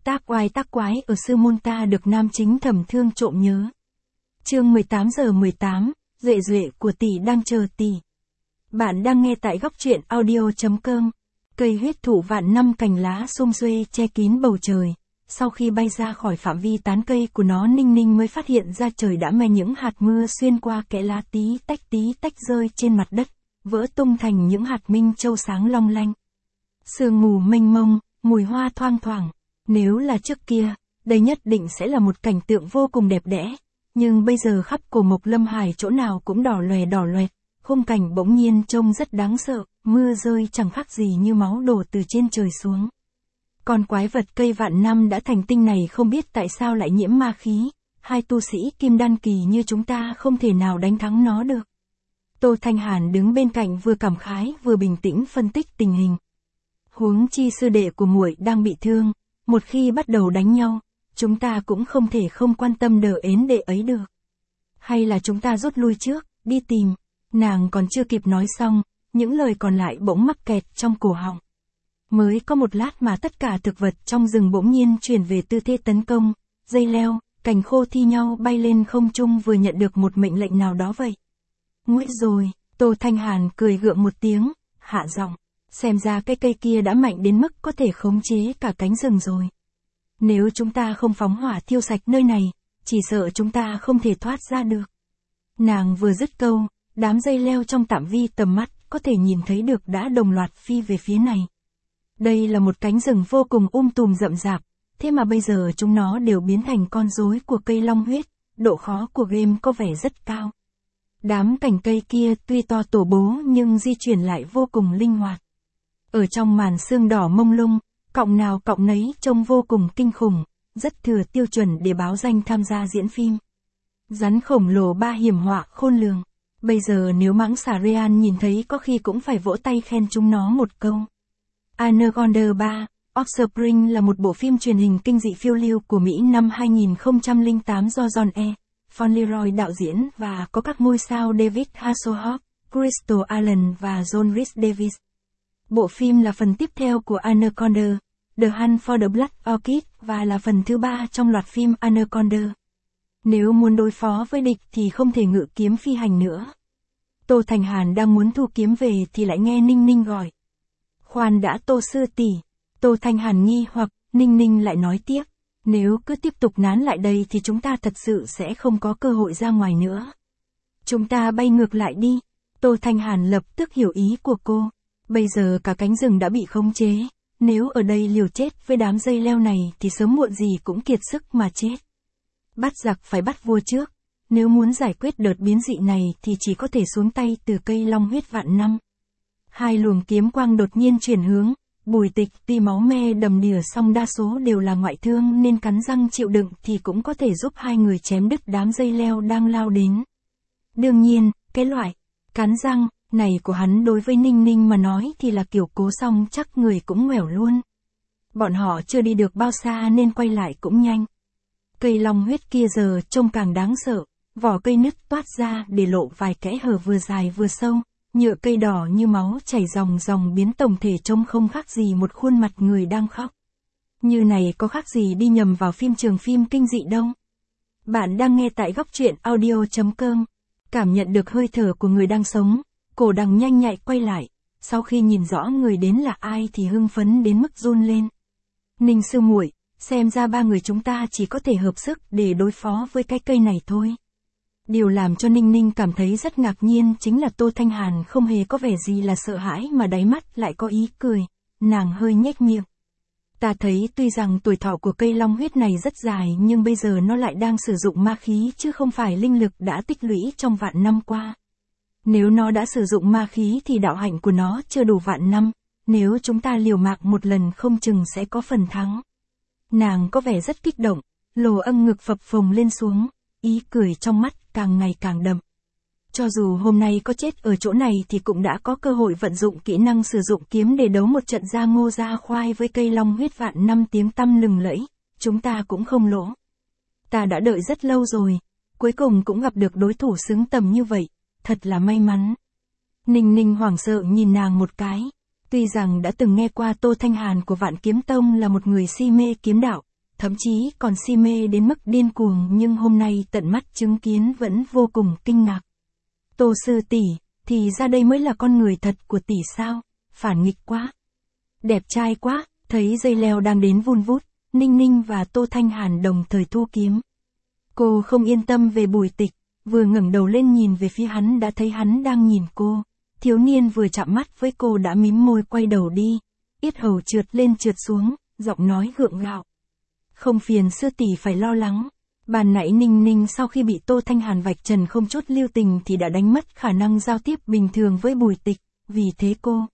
tác quái ở sư môn ta được nam chính thầm thương trộm nhớ. Chương 18:18, Duệ duệ của tỷ đang chờ tỷ. Bạn đang nghe tại góc truyện audio.com. Cây huyết thụ vạn năm cành lá sum xuê che kín bầu trời. Sau khi bay ra khỏi phạm vi tán cây của nó, Ninh Ninh mới phát hiện ra trời đã me những hạt mưa xuyên qua kẽ lá tí tách rơi trên mặt đất, vỡ tung thành những hạt minh châu sáng long lanh. Sương mù mênh mông, mùi hoa thoang thoảng. Nếu là trước kia, đây nhất định sẽ là một cảnh tượng vô cùng đẹp đẽ. Nhưng bây giờ khắp Cổ Mộc Lâm Hải chỗ nào cũng đỏ loẹt, khung cảnh bỗng nhiên trông rất đáng sợ, mưa rơi chẳng khác gì như máu đổ từ trên trời xuống. Con quái vật cây vạn năm đã thành tinh này không biết tại sao lại nhiễm ma khí, hai tu sĩ kim đan kỳ như chúng ta không thể nào đánh thắng nó được. Tô Thanh Hàn đứng bên cạnh vừa cảm khái vừa bình tĩnh phân tích tình hình. Huống chi sư đệ của muội đang bị thương, một khi bắt đầu đánh nhau, chúng ta cũng không thể không quan tâm đỡ ến đệ ấy được. Hay là chúng ta rút lui trước, đi tìm. Nàng còn chưa kịp nói xong, những lời còn lại bỗng mắc kẹt trong cổ họng. Mới có một lát mà tất cả thực vật trong rừng bỗng nhiên chuyển về tư thế tấn công, dây leo, cành khô thi nhau bay lên không trung vừa nhận được một mệnh lệnh nào đó vậy. Nguy rồi, Tô Thanh Hàn cười gượng một tiếng, hạ giọng, xem ra cái cây kia đã mạnh đến mức có thể khống chế cả cánh rừng rồi. Nếu chúng ta không phóng hỏa thiêu sạch nơi này, chỉ sợ chúng ta không thể thoát ra được. Nàng vừa dứt câu, đám dây leo trong phạm vi tầm mắt có thể nhìn thấy được đã đồng loạt phi về phía này. Đây là một cánh rừng vô cùng tùm rậm rạp, thế mà bây giờ chúng nó đều biến thành con rối của cây long huyết, độ khó của game có vẻ rất cao. Đám cành cây kia tuy to tổ bố nhưng di chuyển lại vô cùng linh hoạt. Ở trong màn sương đỏ mông lung, cọng nào cọng nấy trông vô cùng kinh khủng, rất thừa tiêu chuẩn để báo danh tham gia diễn phim. Rắn khổng lồ ba hiểm họa khôn lường. Bây giờ nếu mãng xà Rean nhìn thấy có khi cũng phải vỗ tay khen chúng nó một câu. Anaconda 3, Offspring là một bộ phim truyền hình kinh dị phiêu lưu của Mỹ năm 2008 do John E. Fauntleroy đạo diễn và có các ngôi sao David Hasselhoff, Crystal Allen và John Rhys Davies. Bộ phim là phần tiếp theo của Anaconda, The Hunt for the Blood Orchid và là phần thứ 3 trong loạt phim Anaconda. Nếu muốn đối phó với địch thì không thể ngự kiếm phi hành nữa. Tô Thanh Hàn đang muốn thu kiếm về thì lại nghe Ninh Ninh gọi. Khoan đã Tô sư tỷ. Tô Thanh Hàn nghi hoặc, Ninh Ninh lại nói tiếp. Nếu cứ tiếp tục nán lại đây thì chúng ta thật sự sẽ không có cơ hội ra ngoài nữa. Chúng ta bay ngược lại đi. Tô Thanh Hàn lập tức hiểu ý của cô. Bây giờ cả cánh rừng đã bị khống chế. Nếu ở đây liều chết với đám dây leo này thì sớm muộn gì cũng kiệt sức mà chết. Bắt giặc phải bắt vua trước. Nếu muốn giải quyết đợt biến dị này thì chỉ có thể xuống tay từ cây long huyết vạn năm. Hai luồng kiếm quang đột nhiên chuyển hướng. Bùi Tịch tuy máu me đầm đìa song đa số đều là ngoại thương nên cắn răng chịu đựng thì cũng có thể giúp hai người chém đứt đám dây leo đang lao đến. Đương nhiên, cái loại cắn răng này của hắn đối với Ninh Ninh mà nói thì là kiểu cố xong chắc người cũng ngoẻo luôn. Bọn họ chưa đi được bao xa nên quay lại cũng nhanh. Cây long huyết kia giờ trông càng đáng sợ, vỏ cây nứt toát ra để lộ vài kẽ hở vừa dài vừa sâu, nhựa cây đỏ như máu chảy ròng biến tổng thể trông không khác gì một khuôn mặt người đang khóc. Như này có khác gì đi nhầm vào phim trường phim kinh dị đâu. Bạn đang nghe tại góc truyện audio.com. Cảm nhận được hơi thở của người đang sống, cổ đằng nhanh nhạy quay lại, sau khi nhìn rõ người đến là ai thì hưng phấn đến mức run lên. Ninh sư muội, xem ra ba người chúng ta chỉ có thể hợp sức để đối phó với cái cây này thôi. Điều làm cho Ninh Ninh cảm thấy rất ngạc nhiên chính là Tô Thanh Hàn không hề có vẻ gì là sợ hãi mà đáy mắt lại có ý cười, nàng hơi nhếch miệng. Ta thấy tuy rằng tuổi thọ của cây long huyết này rất dài nhưng bây giờ nó lại đang sử dụng ma khí chứ không phải linh lực đã tích lũy trong vạn năm qua. Nếu nó đã sử dụng ma khí thì đạo hạnh của nó chưa đủ vạn năm, nếu chúng ta liều mạng một lần không chừng sẽ có phần thắng. Nàng có vẻ rất kích động, lồ âm ngực phập phồng lên xuống, ý cười trong mắt càng ngày càng đậm. Cho dù hôm nay có chết ở chỗ này thì cũng đã có cơ hội vận dụng kỹ năng sử dụng kiếm để đấu một trận ra ngô ra khoai với cây long huyết vạn năm tiếng tăm lừng lẫy, chúng ta cũng không lỗ. Ta đã đợi rất lâu rồi, cuối cùng cũng gặp được đối thủ xứng tầm như vậy, thật là may mắn. Ninh Ninh hoảng sợ nhìn nàng một cái. Tuy rằng đã từng nghe qua Tô Thanh Hàn của Vạn Kiếm Tông là một người si mê kiếm đạo, thậm chí còn si mê đến mức điên cuồng, nhưng hôm nay tận mắt chứng kiến vẫn vô cùng kinh ngạc. Tô sư tỷ, thì ra đây mới là con người thật của tỷ sao? Phản nghịch quá. Đẹp trai quá. Thấy dây leo đang đến vun vút, Ninh Ninh và Tô Thanh Hàn đồng thời thu kiếm. Cô không yên tâm về Bùi Tịch, vừa ngẩng đầu lên nhìn về phía hắn đã thấy hắn đang nhìn cô. Thiếu niên vừa chạm mắt với cô đã mím môi quay đầu đi, yết hầu trượt lên trượt xuống, giọng nói gượng gạo. Không phiền sư tỷ phải lo lắng. Ban nãy Ninh Ninh sau khi bị Tô Thanh Hàn vạch trần không chút lưu tình thì đã đánh mất khả năng giao tiếp bình thường với Bùi Tịch, vì thế cô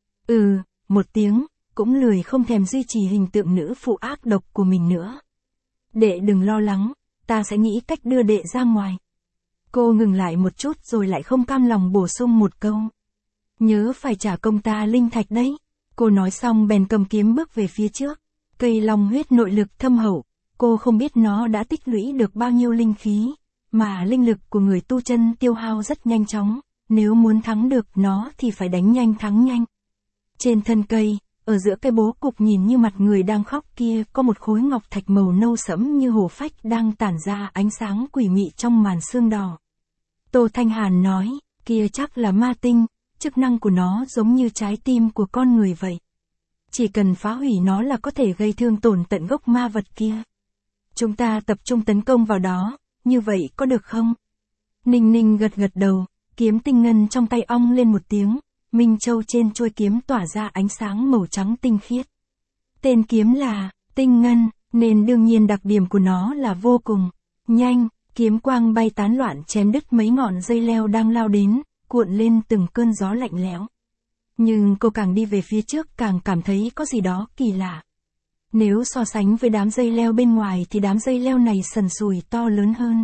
một tiếng, cũng lười không thèm duy trì hình tượng nữ phụ ác độc của mình nữa. Đệ đừng lo lắng, ta sẽ nghĩ cách đưa đệ ra ngoài. Cô ngừng lại một chút rồi lại không cam lòng bổ sung một câu. Nhớ phải trả công ta linh thạch đấy. Cô nói xong bèn cầm kiếm bước về phía trước. Cây long huyết nội lực thâm hậu, cô không biết nó đã tích lũy được bao nhiêu linh khí, mà linh lực của người tu chân tiêu hao rất nhanh chóng, nếu muốn thắng được nó thì phải đánh nhanh thắng nhanh. Trên thân cây, ở giữa cây bố cục nhìn như mặt người đang khóc kia có một khối ngọc thạch màu nâu sẫm như hổ phách đang tản ra ánh sáng quỷ mị trong màn sương đỏ. Tô Thanh Hàn nói, kia chắc là ma tinh, chức năng của nó giống như trái tim của con người vậy. Chỉ cần phá hủy nó là có thể gây thương tổn tận gốc ma vật kia. Chúng ta tập trung tấn công vào đó, như vậy có được không? Ninh Ninh gật gật đầu, kiếm tinh ngân trong tay ong lên một tiếng, minh châu trên chuôi kiếm tỏa ra ánh sáng màu trắng tinh khiết. Tên kiếm là tinh ngân, nên đương nhiên đặc điểm của nó là vô cùng nhanh, kiếm quang bay tán loạn chém đứt mấy ngọn dây leo đang lao đến, cuộn lên từng cơn gió lạnh lẽo. Nhưng cô càng đi về phía trước càng cảm thấy có gì đó kỳ lạ. Nếu so sánh với đám dây leo bên ngoài thì đám dây leo này sần sùi to lớn hơn.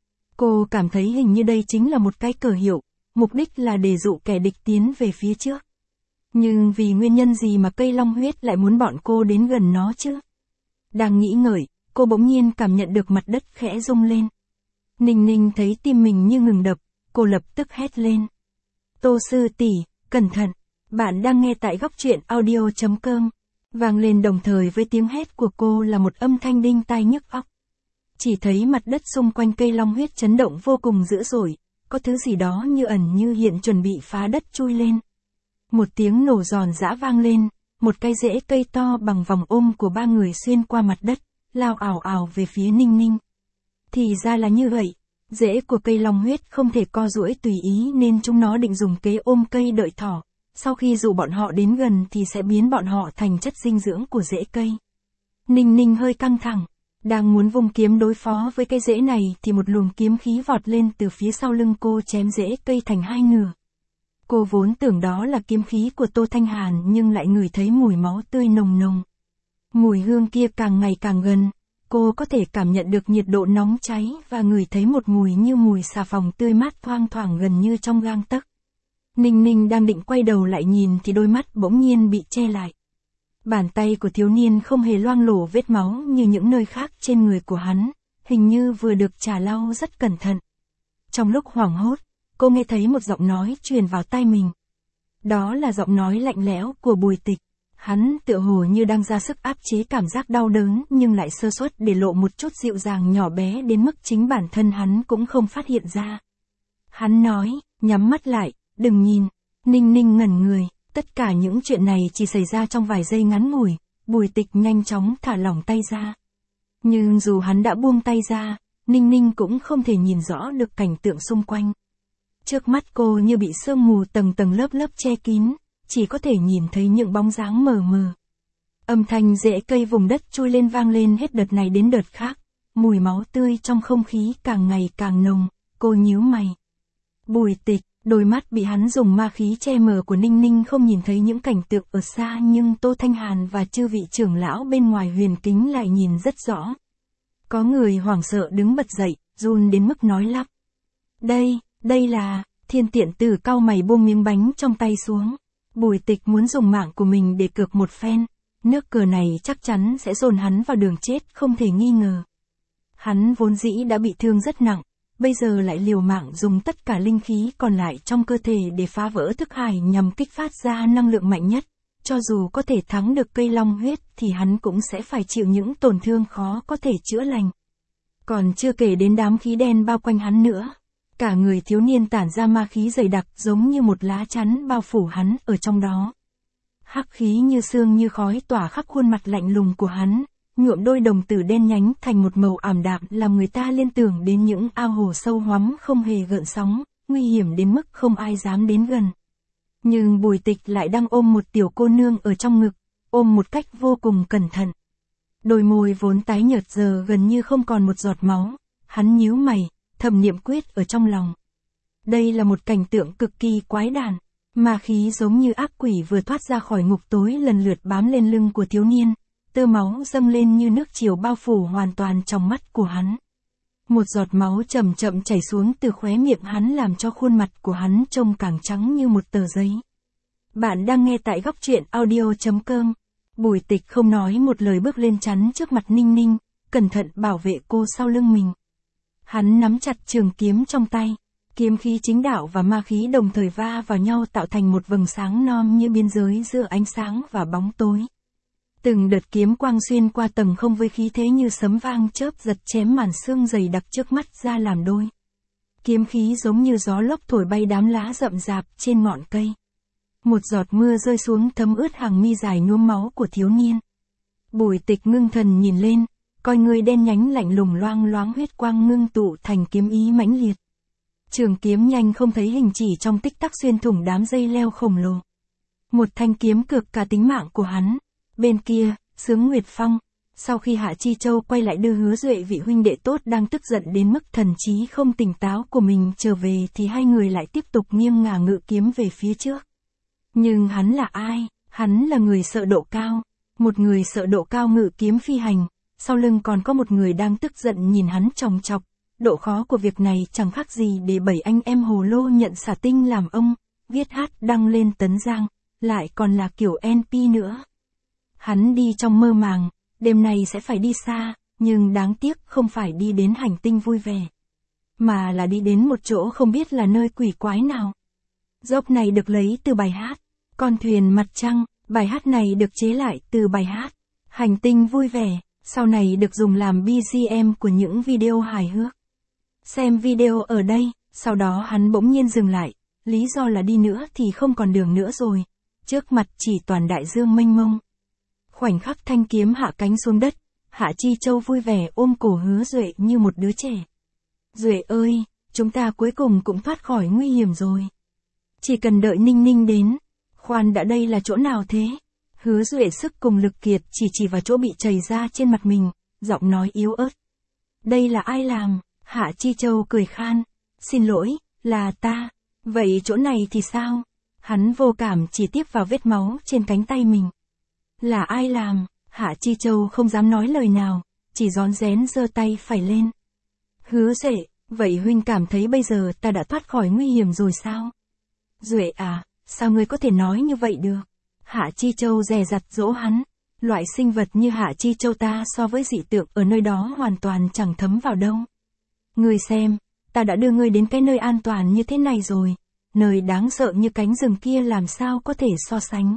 Cô cảm thấy hình như đây chính là một cái cờ hiệu, mục đích là để dụ kẻ địch tiến về phía trước. Nhưng vì nguyên nhân gì mà cây long huyết lại muốn bọn cô đến gần nó chứ? Đang nghĩ ngợi, cô bỗng nhiên cảm nhận được mặt đất khẽ rung lên. Ninh Ninh thấy tim mình như ngừng đập, cô lập tức hét lên. Tô sư tỷ, cẩn thận, bạn đang nghe tại góc truyện audio.com. Vang lên đồng thời với tiếng hét của cô là một âm thanh đinh tai nhức óc. Chỉ thấy mặt đất xung quanh cây long huyết chấn động vô cùng dữ dội, có thứ gì đó như ẩn như hiện chuẩn bị phá đất chui lên. Một tiếng nổ giòn giã vang lên, một cái rễ cây to bằng vòng ôm của ba người xuyên qua mặt đất, lao ảo ảo về phía Ninh Ninh. Thì ra là như vậy, rễ của cây long huyết không thể co duỗi tùy ý nên chúng nó định dùng kế ôm cây đợi thỏ. Sau khi dụ bọn họ đến gần thì sẽ biến bọn họ thành chất dinh dưỡng của rễ cây. Ninh Ninh hơi căng thẳng, đang muốn vung kiếm đối phó với cái rễ này thì một luồng kiếm khí vọt lên từ phía sau lưng cô chém rễ cây thành hai nửa. Cô vốn tưởng đó là kiếm khí của Tô Thanh Hàn nhưng lại ngửi thấy mùi máu tươi nồng nồng. Mùi hương kia càng ngày càng gần, cô có thể cảm nhận được nhiệt độ nóng cháy và ngửi thấy một mùi như mùi xà phòng tươi mát thoang thoảng gần như trong gang tấc. Ninh Ninh đang định quay đầu lại nhìn thì đôi mắt bỗng nhiên bị che lại. Bàn tay của thiếu niên không hề loang lổ vết máu như những nơi khác trên người của hắn, hình như vừa được chà lau rất cẩn thận. Trong lúc hoảng hốt, cô nghe thấy một giọng nói truyền vào tai mình. Đó là giọng nói lạnh lẽo của Bùi Tịch. Hắn tựa hồ như đang ra sức áp chế cảm giác đau đớn nhưng lại sơ suất để lộ một chút dịu dàng nhỏ bé đến mức chính bản thân hắn cũng không phát hiện ra. Hắn nói, nhắm mắt lại. Đừng nhìn. Ninh Ninh ngẩn người, tất cả những chuyện này chỉ xảy ra trong vài giây ngắn ngủi, Bùi Tịch nhanh chóng thả lỏng tay ra. Nhưng dù hắn đã buông tay ra, Ninh Ninh cũng không thể nhìn rõ được cảnh tượng xung quanh. Trước mắt cô như bị sương mù tầng tầng lớp lớp che kín, chỉ có thể nhìn thấy những bóng dáng mờ mờ. Âm thanh rễ cây vùng đất trôi lên vang lên hết đợt này đến đợt khác, mùi máu tươi trong không khí càng ngày càng nồng, cô nhíu mày. Bùi Tịch. Đôi mắt bị hắn dùng ma khí che mờ của Ninh Ninh không nhìn thấy những cảnh tượng ở xa nhưng Tô Thanh Hàn và chư vị trưởng lão bên ngoài huyền kính lại nhìn rất rõ. Có người hoảng sợ đứng bật dậy, run đến mức nói lắp. Đây là, Thiên Tiện Tử cau mày buông miếng bánh trong tay xuống. Bùi Tịch muốn dùng mạng của mình để cược một phen, nước cờ này chắc chắn sẽ dồn hắn vào đường chết không thể nghi ngờ. Hắn vốn dĩ đã bị thương rất nặng. Bây giờ lại liều mạng dùng tất cả linh khí còn lại trong cơ thể để phá vỡ thức hải nhằm kích phát ra năng lượng mạnh nhất, cho dù có thể thắng được cây long huyết thì hắn cũng sẽ phải chịu những tổn thương khó có thể chữa lành. Còn chưa kể đến đám khí đen bao quanh hắn nữa. Cả người thiếu niên tản ra ma khí dày đặc giống như một lá chắn bao phủ hắn ở trong đó. Hắc khí như sương như khói tỏa khắp khuôn mặt lạnh lùng của hắn, nhuộm đôi đồng tử đen nhánh thành một màu ảm đạm làm người ta liên tưởng đến những ao hồ sâu hoắm không hề gợn sóng, nguy hiểm đến mức không ai dám đến gần. Nhưng Bùi Tịch lại đang ôm một tiểu cô nương ở trong ngực, ôm một cách vô cùng cẩn thận. Đôi môi vốn tái nhợt giờ gần như không còn một giọt máu, hắn nhíu mày, thầm niệm quyết ở trong lòng. Đây là một cảnh tượng cực kỳ quái đản, ma khí giống như ác quỷ vừa thoát ra khỏi ngục tối lần lượt bám lên lưng của thiếu niên, tơ máu dâng lên như nước triều bao phủ hoàn toàn trong mắt của hắn. Một giọt máu chậm chậm chảy xuống từ khóe miệng hắn làm cho khuôn mặt của hắn trông càng trắng như một tờ giấy. Bạn đang nghe tại góc truyện audio.com. Bùi Tịch không nói một lời bước lên chắn trước mặt Ninh Ninh, cẩn thận bảo vệ cô sau lưng mình. Hắn nắm chặt trường kiếm trong tay, kiếm khí chính đạo và ma khí đồng thời va vào nhau tạo thành một vầng sáng non như biên giới giữa ánh sáng và bóng tối. Từng đợt kiếm quang xuyên qua tầng không với khí thế như sấm vang chớp giật chém màn sương dày đặc trước mắt ra làm đôi. Kiếm khí giống như gió lốc thổi bay đám lá rậm rạp trên ngọn cây. Một giọt mưa rơi xuống thấm ướt hàng mi dài nhuốm máu của thiếu niên. Bùi Tịch ngưng thần nhìn lên, coi người đen nhánh lạnh lùng loang loáng huyết quang ngưng tụ thành kiếm ý mãnh liệt. Trường kiếm nhanh không thấy hình chỉ trong tích tắc xuyên thủng đám dây leo khổng lồ. Một thanh kiếm cược cả tính mạng của hắn. Bên kia, Sướng Nguyệt Phong, sau khi Hạ Chi Châu quay lại đưa Hứa Duệ vị huynh đệ tốt đang tức giận đến mức thần trí không tỉnh táo của mình trở về thì hai người lại tiếp tục nghiêng ngả ngự kiếm về phía trước. Nhưng hắn là ai? Hắn là người sợ độ cao. Một người sợ độ cao ngự kiếm phi hành, sau lưng còn có một người đang tức giận nhìn hắn chòng chọc. Độ khó của việc này chẳng khác gì để 7 anh em hồ lô nhận xả tinh làm ông, viết hát đăng lên Tấn Giang, lại còn là kiểu NP nữa. Hắn đi trong mơ màng, đêm nay sẽ phải đi xa, nhưng đáng tiếc không phải đi đến hành tinh vui vẻ, mà là đi đến một chỗ không biết là nơi quỷ quái nào. Dốc này được lấy từ bài hát Con thuyền mặt trăng, bài hát này được chế lại từ bài hát Hành tinh vui vẻ, sau này được dùng làm BGM của những video hài hước. Xem video ở đây, sau đó hắn bỗng nhiên dừng lại, lý do là đi nữa thì không còn đường nữa rồi, trước mặt chỉ toàn đại dương mênh mông. Khoảnh khắc thanh kiếm hạ cánh xuống đất, Hạ Chi Châu vui vẻ ôm cổ Hứa Duệ như một đứa trẻ. Duệ ơi, chúng ta cuối cùng cũng thoát khỏi nguy hiểm rồi. Chỉ cần đợi Ninh Ninh đến. Khoan đã, đây là chỗ nào thế? Hứa Duệ sức cùng lực kiệt chỉ vào chỗ bị chảy ra trên mặt mình, giọng nói yếu ớt. Đây là ai làm? Hạ Chi Châu cười khan. Xin lỗi, là ta. Vậy chỗ này thì sao? Hắn vô cảm chỉ tiếp vào vết máu trên cánh tay mình. Là ai làm? Hạ Chi Châu không dám nói lời nào, chỉ rón rén giơ tay phải lên. Hứa Duệ, vậy huynh cảm thấy bây giờ ta đã thoát khỏi nguy hiểm rồi sao? Duệ à, sao ngươi có thể nói như vậy được? Hạ Chi Châu dè dặt dỗ hắn. Loại sinh vật như Hạ Chi Châu ta so với dị tượng ở nơi đó hoàn toàn chẳng thấm vào đâu. Ngươi xem, ta đã đưa ngươi đến cái nơi an toàn như thế này rồi, nơi đáng sợ như cánh rừng kia làm sao có thể so sánh.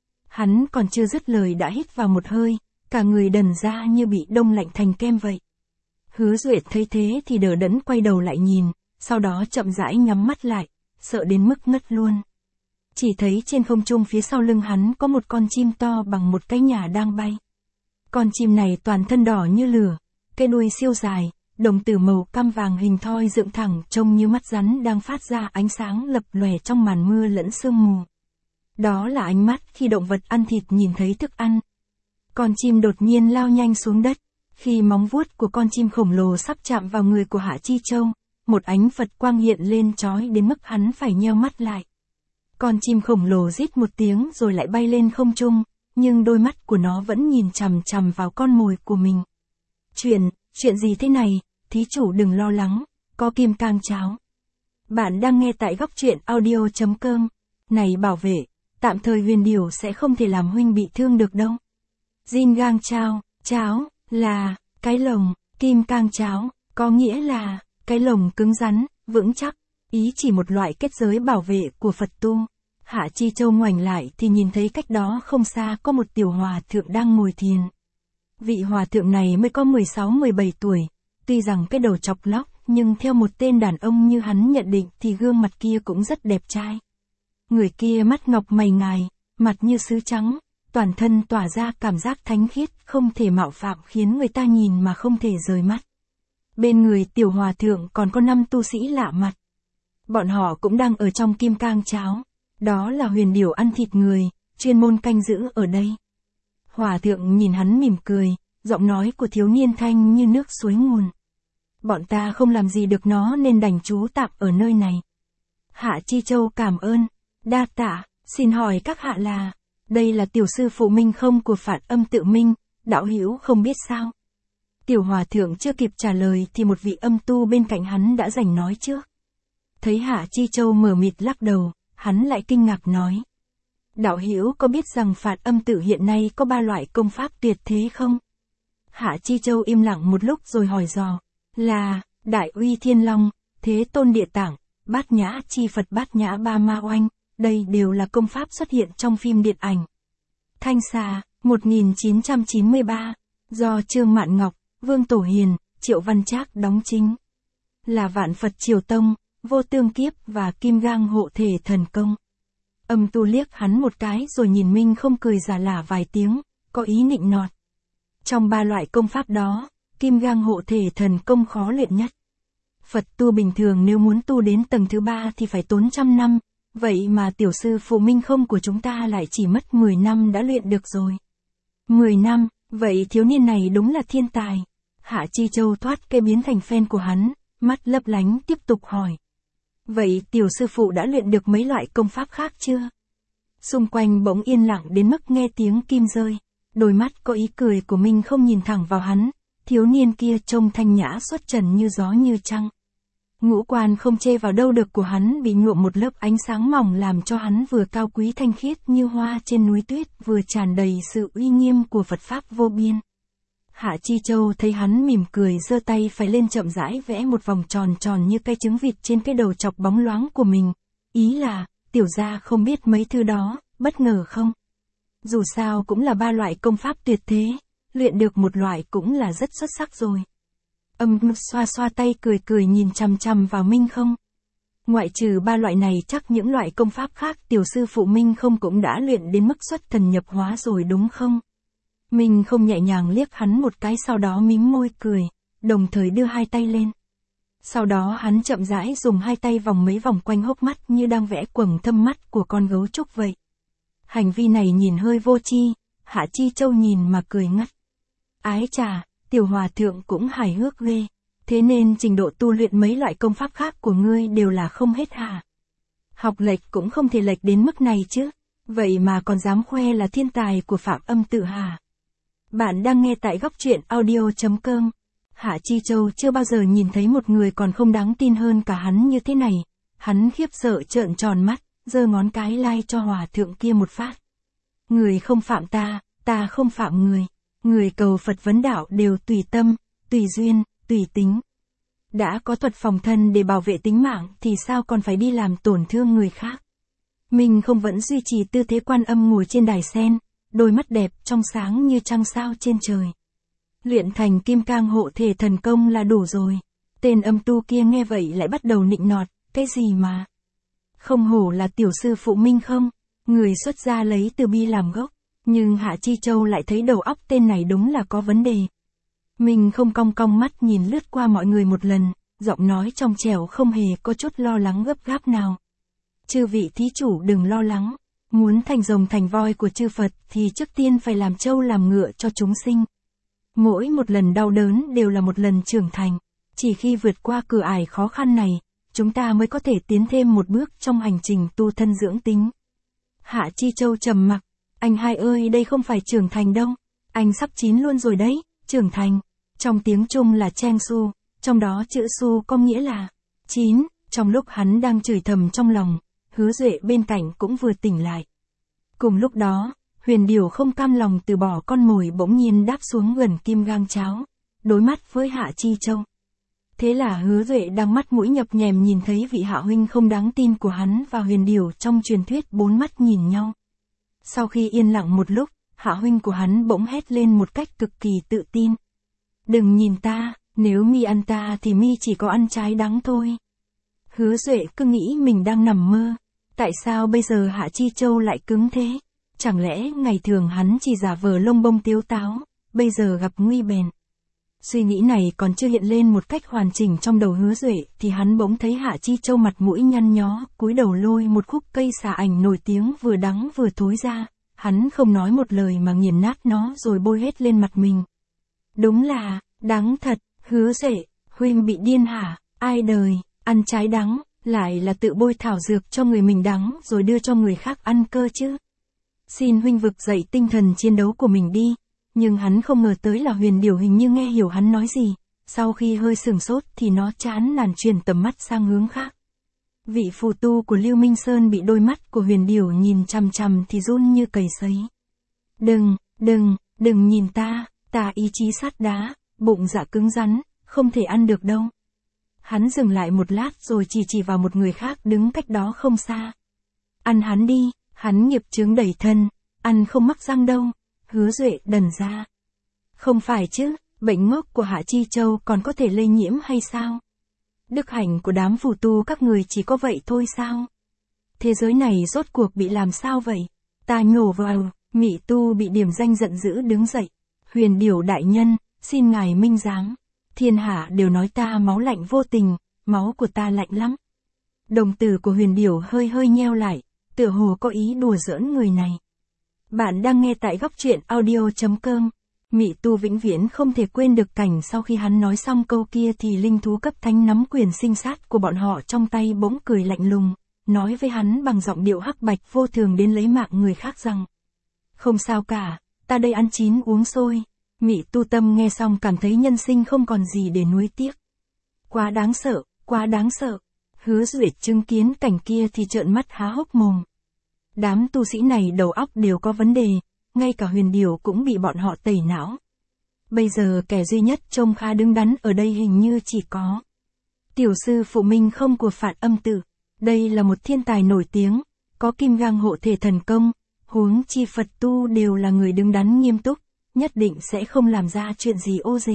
Hắn còn chưa dứt lời đã hít vào một hơi, cả người đần ra như bị đông lạnh thành kem vậy. Hứa Duệ thấy thế thì đờ đẫn quay đầu lại nhìn, sau đó chậm rãi nhắm mắt lại, sợ đến mức ngất luôn. Chỉ thấy trên không trung phía sau lưng hắn có một con chim to bằng một cái nhà đang bay. Con chim này toàn thân đỏ như lửa, cái đuôi siêu dài, đồng tử màu cam vàng hình thoi dựng thẳng trông như mắt rắn đang phát ra ánh sáng lập lòe trong màn mưa lẫn sương mù. Đó là ánh mắt khi động vật ăn thịt nhìn thấy thức ăn. Con chim đột nhiên lao nhanh xuống đất, khi móng vuốt của con chim khổng lồ sắp chạm vào người của Hạ Chi Châu, một ánh Phật quang hiện lên chói đến mức hắn phải nheo mắt lại. Con chim khổng lồ rít một tiếng rồi lại bay lên không trung, nhưng đôi mắt của nó vẫn nhìn chằm chằm vào con mồi của mình. Chuyện gì thế này? Thí chủ đừng lo lắng, có kim cang cháo. Bạn đang nghe tại góc truyện audio.com. Này bảo vệ, tạm thời huyền điểu sẽ không thể làm huynh bị thương được đâu. Jin gang cháo là cái lồng, kim cang cháo, có nghĩa là cái lồng cứng rắn, vững chắc, ý chỉ một loại kết giới bảo vệ của Phật tu. Hạ Chi Châu ngoảnh lại thì nhìn thấy cách đó không xa có một tiểu hòa thượng đang ngồi thiền. Vị hòa thượng này mới có 16-17 tuổi, tuy rằng cái đầu chọc lóc, nhưng theo một tên đàn ông như hắn nhận định thì gương mặt kia cũng rất đẹp trai. Người kia mắt ngọc mày ngài, mặt như sứ trắng, toàn thân tỏa ra cảm giác thánh khiết, không thể mạo phạm khiến người ta nhìn mà không thể rời mắt. Bên người tiểu hòa thượng còn có 5 tu sĩ lạ mặt. Bọn họ cũng đang ở trong kim cang cháo. Đó là huyền điểu ăn thịt người, chuyên môn canh giữ ở đây. Hòa thượng nhìn hắn mỉm cười, giọng nói của thiếu niên thanh như nước suối nguồn. Bọn ta không làm gì được nó nên đành trú tạm ở nơi này. Hạ Chi Châu cảm ơn, đa tạ, xin hỏi các hạ là, đây là tiểu sư phụ Minh không của Phạt Âm Tự Minh, đạo hữu không biết sao. Tiểu hòa thượng chưa kịp trả lời thì một vị âm tu bên cạnh hắn đã giành nói trước. Thấy Hạ Chi Châu mờ mịt lắc đầu, hắn lại kinh ngạc nói. Đạo hữu có biết rằng Phạt Âm Tự hiện nay có 3 loại công pháp tuyệt thế không? Hạ Chi Châu im lặng một lúc rồi hỏi dò. Là, Đại Uy Thiên Long, Thế Tôn Địa Tạng, Bát Nhã Chi Phật Bát Nhã Ba Ma Oanh, đây đều là công pháp xuất hiện trong phim điện ảnh. Thanh Xà, 1993, do Trương Mạn Ngọc, Vương Tổ Hiền, Triệu Văn Trác đóng chính. Là Vạn Phật Triều Tông, Vô Tương Kiếp và Kim Gang Hộ Thể Thần Công. Âm tu liếc hắn một cái rồi nhìn Minh không cười giả lả vài tiếng, có ý nịnh nọt. Trong 3 loại công pháp đó, Kim Gang Hộ Thể Thần Công khó luyện nhất. Phật tu bình thường nếu muốn tu đến tầng thứ 3 thì phải tốn trăm năm, vậy mà tiểu sư phụ Minh không của chúng ta lại chỉ mất 10 năm đã luyện được rồi. 10 năm, vậy thiếu niên này đúng là thiên tài. Hạ Chi Châu thoát cái biến thành fan của hắn, mắt lấp lánh tiếp tục hỏi. Vậy tiểu sư phụ đã luyện được mấy loại công pháp khác chưa? Xung quanh bỗng yên lặng đến mức nghe tiếng kim rơi. Đôi mắt có ý cười của Minh không nhìn thẳng vào hắn. Thiếu niên kia trông thanh nhã xuất trần như gió như trăng. Ngũ quan không chê vào đâu được của hắn bị nhuộm một lớp ánh sáng mỏng làm cho hắn vừa cao quý thanh khiết như hoa trên núi tuyết vừa tràn đầy sự uy nghiêm của Phật Pháp vô biên. Hạ Chi Châu thấy hắn mỉm cười giơ tay phải lên chậm rãi vẽ một vòng tròn tròn như cây trứng vịt trên cái đầu chọc bóng loáng của mình. Ý là, tiểu gia không biết mấy thứ đó, bất ngờ không? Dù sao cũng là 3 loại công pháp tuyệt thế, luyện được một loại cũng là rất xuất sắc rồi. Xoa xoa tay cười cười nhìn chằm chằm vào Minh không. Ngoại trừ 3 loại này chắc những loại công pháp khác tiểu sư phụ Minh không cũng đã luyện đến mức xuất thần nhập hóa rồi đúng không? Minh không nhẹ nhàng liếc hắn một cái sau đó mím môi cười, đồng thời đưa 2 tay lên. Sau đó hắn chậm rãi dùng 2 tay vòng mấy vòng quanh hốc mắt như đang vẽ quầng thâm mắt của con gấu trúc vậy. Hành vi này nhìn hơi vô tri, Hạ Chi Châu nhìn mà cười ngất. Ái chà, tiểu hòa thượng cũng hài hước ghê, thế nên trình độ tu luyện mấy loại công pháp khác của ngươi đều là không hết hả? Học lệch cũng không thể lệch đến mức này chứ, vậy mà còn dám khoe là thiên tài của Phạm Âm Tự hả? Bạn đang nghe tại góc truyện audio.com. Hạ Chi Châu chưa bao giờ nhìn thấy một người còn không đáng tin hơn cả hắn như thế này. Hắn khiếp sợ trợn tròn mắt, giơ ngón cái lai cho hòa thượng kia một phát. Người không phạm ta, ta không phạm người. Người cầu Phật vấn đạo đều tùy tâm, tùy duyên, tùy tính. Đã có thuật phòng thân để bảo vệ tính mạng thì sao còn phải đi làm tổn thương người khác. Mình không vẫn duy trì tư thế Quan Âm ngồi trên đài sen, đôi mắt đẹp trong sáng như trăng sao trên trời. Luyện thành Kim Cang Hộ Thể Thần Công là đủ rồi. Tên âm tu kia nghe vậy lại bắt đầu nịnh nọt, cái gì mà? Không hổ là tiểu sư phụ Minh không? Người xuất gia lấy từ bi làm gốc. Nhưng Hạ Chi Châu lại thấy đầu óc tên này đúng là có vấn đề. Mình không cong cong mắt nhìn lướt qua mọi người một lần, giọng nói trong trẻo không hề có chút lo lắng gấp gáp nào. Chư vị thí chủ đừng lo lắng, muốn thành rồng thành voi của chư Phật thì trước tiên phải làm trâu làm ngựa cho chúng sinh. Mỗi một lần đau đớn đều là một lần trưởng thành, chỉ khi vượt qua cửa ải khó khăn này, chúng ta mới có thể tiến thêm một bước trong hành trình tu thân dưỡng tính. Hạ Chi Châu trầm mặc. Anh hai ơi, đây không phải trưởng thành đâu, anh sắp chín luôn rồi đấy, trưởng thành. Trong tiếng Trung là Cheng Su, trong đó chữ Su có nghĩa là chín. Trong lúc hắn đang chửi thầm trong lòng, Hứa Duệ bên cạnh cũng vừa tỉnh lại. Cùng lúc đó, Huyền Điểu không cam lòng từ bỏ con mồi bỗng nhiên đáp xuống gần kim gang cháo, đối mắt với Hạ Chi Châu. Thế là Hứa Duệ đang mắt mũi nhập nhèm nhìn thấy vị Hạ huynh không đáng tin của hắn và Huyền Điểu trong truyền thuyết bốn mắt nhìn nhau. Sau khi yên lặng một lúc, Hạ huynh của hắn bỗng hét lên một cách cực kỳ tự tin. Đừng nhìn ta, nếu mi ăn ta thì mi chỉ có ăn trái đắng thôi. Hứa Duệ cứ nghĩ mình đang nằm mơ. Tại sao bây giờ Hạ Chi Châu lại cứng thế? Chẳng lẽ ngày thường hắn chỉ giả vờ lông bông tiếu táo, bây giờ gặp nguy bèn. Suy nghĩ này còn chưa hiện lên một cách hoàn chỉnh trong đầu Hứa Duệ thì hắn bỗng thấy Hạ Chi Châu mặt mũi nhăn nhó, cúi đầu lôi một khúc cây xà ảnh nổi tiếng vừa đắng vừa thối ra. Hắn không nói một lời mà nghiền nát nó rồi bôi hết lên mặt mình. Đúng là, đắng thật, Hứa Duệ, huynh bị điên hả? Ai đời, ăn trái đắng, lại là tự bôi thảo dược cho người mình đắng rồi đưa cho người khác ăn cơ chứ. Xin huynh vực dậy tinh thần chiến đấu của mình đi. Nhưng hắn không ngờ tới là Huyền Điểu hình như nghe hiểu hắn nói gì. Sau khi hơi sửng sốt thì nó chán nản chuyển tầm mắt sang hướng khác. Vị phù tu của Lưu Minh Sơn bị đôi mắt của Huyền Điểu nhìn chằm chằm thì run như cầy sấy. Đừng nhìn ta, ta ý chí sắt đá, bụng dạ cứng rắn, không thể ăn được đâu. Hắn dừng lại một lát rồi chỉ vào một người khác đứng cách đó không xa. Ăn hắn đi, hắn nghiệp chướng đầy thân, ăn không mắc răng đâu. Hứa Duệ đần ra. Không phải chứ, bệnh ngốc của Hạ Chi Châu còn có thể lây nhiễm hay sao? Đức hạnh của đám phù tu các người chỉ có vậy thôi sao? Thế giới này rốt cuộc bị làm sao vậy? Ta nhổ vào, Mị Tu bị điểm danh giận dữ đứng dậy. Huyền Điểu đại nhân, xin ngài minh giáng. Thiên hạ đều nói ta máu lạnh vô tình, máu của ta lạnh lắm. Đồng tử của Huyền Điểu hơi nheo lại, tựa hồ có ý đùa giỡn người này. Bạn đang nghe tại góc truyện audio.com. Mị Tu vĩnh viễn không thể quên được cảnh sau khi hắn nói xong câu kia thì linh thú cấp thánh nắm quyền sinh sát của bọn họ trong tay bỗng cười lạnh lùng, nói với hắn bằng giọng điệu hắc bạch vô thường đến lấy mạng người khác rằng: không sao cả, ta đây ăn chín uống sôi. Mị Tu tâm nghe xong cảm thấy nhân sinh không còn gì để nuối tiếc. Quá đáng sợ, quá đáng sợ. Hứa Duệ chứng kiến cảnh kia thì trợn mắt há hốc mồm. Đám tu sĩ này đầu óc đều có vấn đề, ngay cả Huyền Điểu cũng bị bọn họ tẩy não. Bây giờ kẻ duy nhất trông khá đứng đắn ở đây hình như chỉ có tiểu sư phụ Minh không của Phạt Âm Tự. Đây là một thiên tài nổi tiếng, có kim gang hộ thể thần công, huống chi Phật tu đều là người đứng đắn nghiêm túc, nhất định sẽ không làm ra chuyện gì ô dề.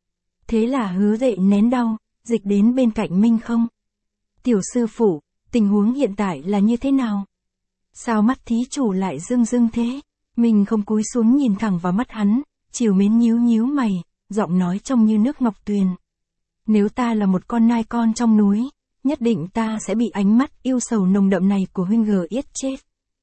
Thế là Hứa Duệ nén đau, dịch đến bên cạnh Minh không. Tiểu sư phụ, tình huống hiện tại là như thế nào? Sao mắt thí chủ lại rưng thế? Mình không cúi xuống nhìn thẳng vào mắt hắn, trìu mến nhíu mày, giọng nói trông như nước ngọc tuyền. Nếu ta là một con nai con trong núi, nhất định ta sẽ bị ánh mắt yêu sầu nồng đậm này của huynh gờ yết chết.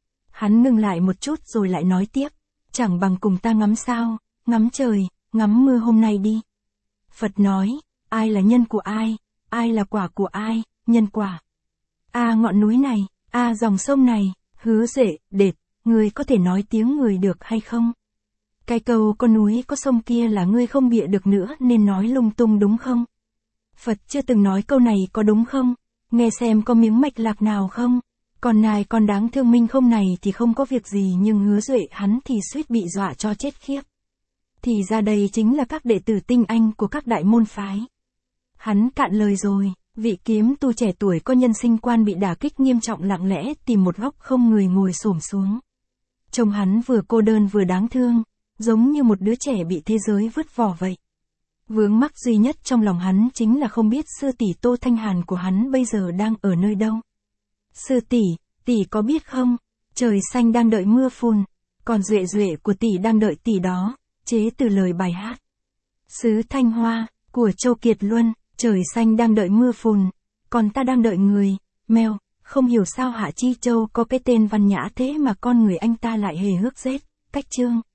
Hắn ngừng lại một chút rồi lại nói tiếp, chẳng bằng cùng ta ngắm sao, ngắm trời, ngắm mưa hôm nay đi. Phật nói, ai là nhân của ai là quả của ai, nhân quả. Ngọn núi này, dòng sông này. Hứa Duệ, đệt, ngươi có thể nói tiếng người được hay không? Cái câu có núi có sông kia là ngươi không bịa được nữa nên nói lung tung đúng không? Phật chưa từng nói câu này có đúng không? Nghe xem có miếng mạch lạc nào không? Còn nài con đáng thương Minh không này thì không có việc gì nhưng Hứa Duệ hắn thì suýt bị dọa cho chết khiếp. Thì ra đây chính là các đệ tử tinh anh của các đại môn phái. Hắn cạn lời rồi. Vị kiếm tu trẻ tuổi có nhân sinh quan bị đả kích nghiêm trọng lặng lẽ tìm một góc không người ngồi xổm xuống. Trông hắn vừa cô đơn vừa đáng thương, giống như một đứa trẻ bị thế giới vứt vỏ vậy. Vướng mắc duy nhất trong lòng hắn chính là không biết sư tỷ Tô Thanh Hàn của hắn bây giờ đang ở nơi đâu. Sư tỷ có biết không, trời xanh đang đợi mưa phùn, còn Duệ của tỷ đang đợi tỷ đó, chế từ lời bài hát. Sứ Thanh Hoa, của Châu Kiệt Luân. Trời xanh đang đợi mưa phùn, còn ta đang đợi người. Mèo, không hiểu sao Hạ Chi Châu có cái tên văn nhã thế mà con người anh ta lại hề hước rết. Cách chương.